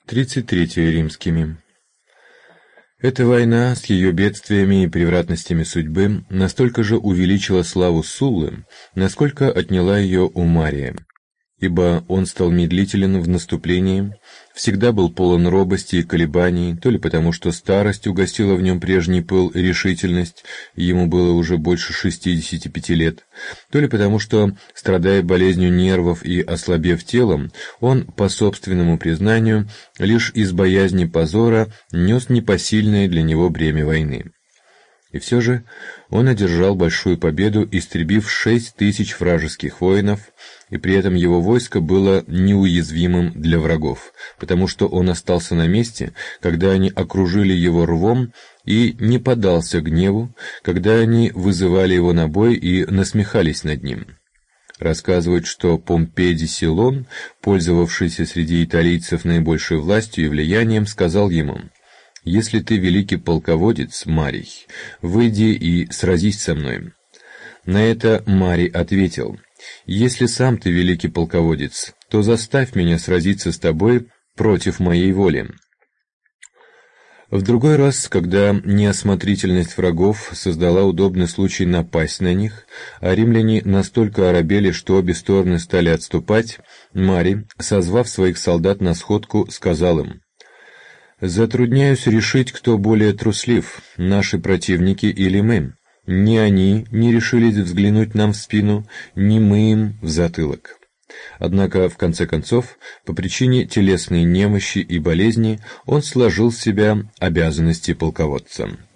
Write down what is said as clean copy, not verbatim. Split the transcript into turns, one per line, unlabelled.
33 римскими. Эта война с ее бедствиями и превратностями судьбы настолько же увеличила славу Суллы, насколько отняла ее у Мария. Ибо он стал медлителен в наступлении, всегда был полон робости и колебаний, то ли потому, что старость угасила в нем прежний пыл и решительность, ему было уже больше 65 лет, то ли потому, что, страдая болезнью нервов и ослабев телом, он, по собственному признанию, лишь из боязни позора нес непосильное для него бремя войны. И все же он одержал большую победу, истребив 6000 вражеских воинов, и при этом его войско было неуязвимым для врагов, потому что он остался на месте, когда они окружили его рвом, и не поддался гневу, когда они вызывали его на бой и насмехались над ним. Рассказывают, что Помпедий Силон, пользовавшийся среди италийцев наибольшей властью и влиянием, сказал ему: «Если ты великий полководец, Марий, выйди и сразись со мной». На это Марий ответил: «Если сам ты великий полководец, то заставь меня сразиться с тобой против моей воли». В другой раз, когда неосмотрительность врагов создала удобный случай напасть на них, а римляне настолько оробели, что обе стороны стали отступать, Марий, созвав своих солдат на сходку, сказал им: «Затрудняюсь решить, кто более труслив, наши противники или мы. Ни они не решились взглянуть нам в спину, ни мы им в затылок». Однако, в конце концов, по причине телесной немощи и болезни, он сложил с себя обязанности полководца.